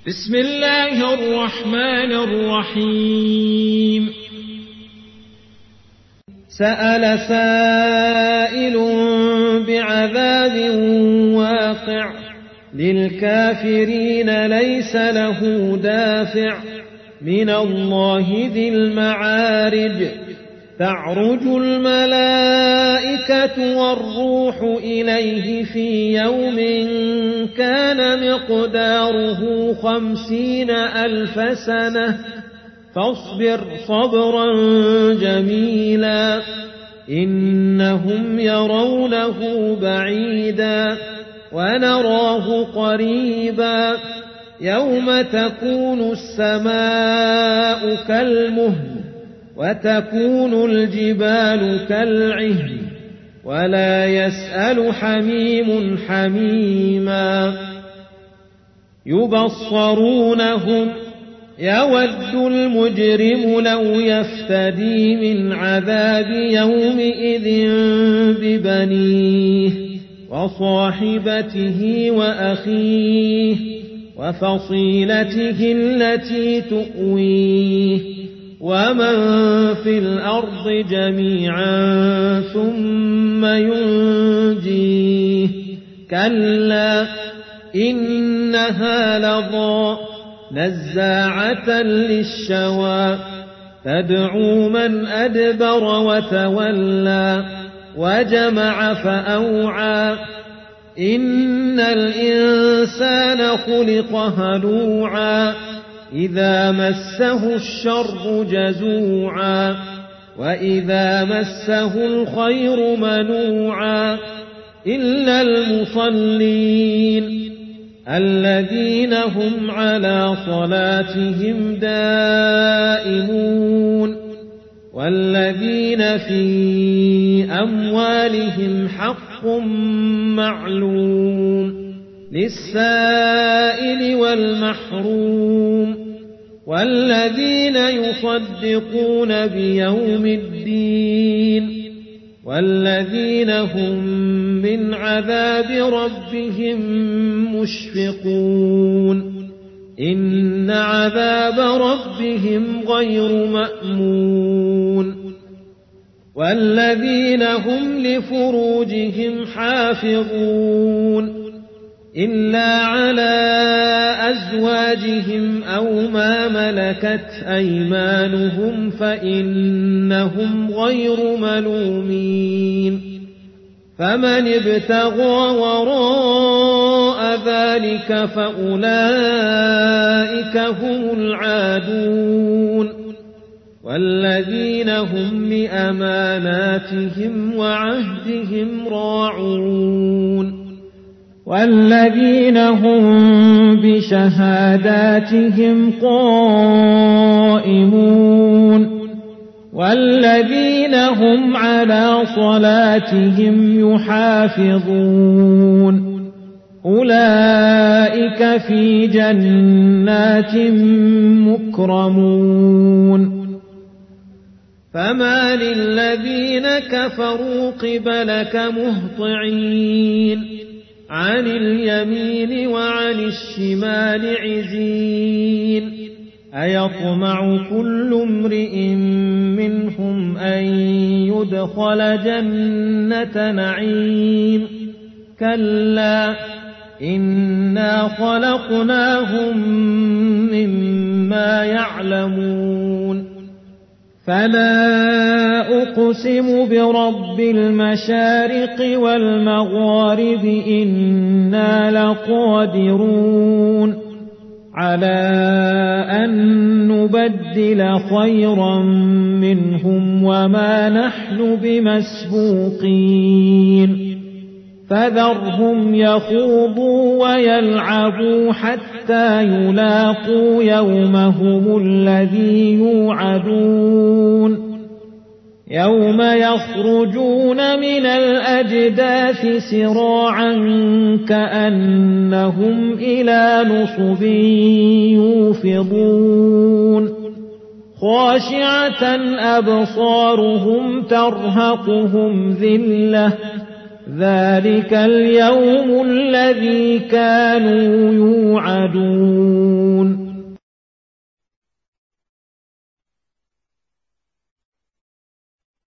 بسم الله الرحمن الرحيم. سأل سائل بعذاب واقع للكافرين ليس له دافع من الله ذي المعارج. تعرج الملائكة والروح إليه في يوم كان مقداره 50,000 سنة فاصبر صبرا جميلا إنهم يرونه بعيدا ونراه قريبا يوم تكون السماء كالمهل وتكون الجبال كالعهن ولا يسأل حميم حميما. يبصرونهم يود المجرم لو يفتدي من عذاب يومئذ ببنيه وصاحبته وأخيه وفصيلته التي تؤويه ومن في الأرض جميعا ثم ينجيه. كلا إنها لظى نزاعة للشوى تدعو من أدبر وتولى وجمع فأوعى. إن الإنسان خلق هلوعا إذا مسه الشر جزوعا وإذا مسه الخير منوعا إلا المصلين الذين هم على صلاتهم دائمون والذين في أموالهم حق معلوم للسائل والمحروم والذين يصدقون بيوم الدين والذين هم من عذاب ربهم مشفقون. إن عذاب ربهم غير مأمون. والذين هم لفروجهم حافظون إلا على أزواجهم أو ما ملكت أيمانهم فإنهم غير ملومين. فمن ابتغى وراء ذلك فأولئك هم العادون. والذين هم لأماناتهم وعهدهم راعون والذين هم بشهاداتهم قائمون والذين هم على صلاتهم يحافظون أولئك في جنات مكرمون. فما للذين كفروا قبلك مهطعين عن اليمين وعن الشمال عزين. أيطمع كل امرئ منهم أن يدخل جنة نعيم كلا إنا خلقناهم مما يعلمون. فلا أقسم برب المشارق والمغارب إنا لقادرون على أن نبدل خيرا منهم وما نحن بمسبوقين. فذرهم يخوضوا ويلعبوا حتى يلاقوا يومهم الذي يوعدون يوم يخرجون من الأجداث سراعا كأنهم إلى نصب يوفضون خاشعة أبصارهم ترهقهم ذلة ذلك اليوم الذي كانوا يوعدون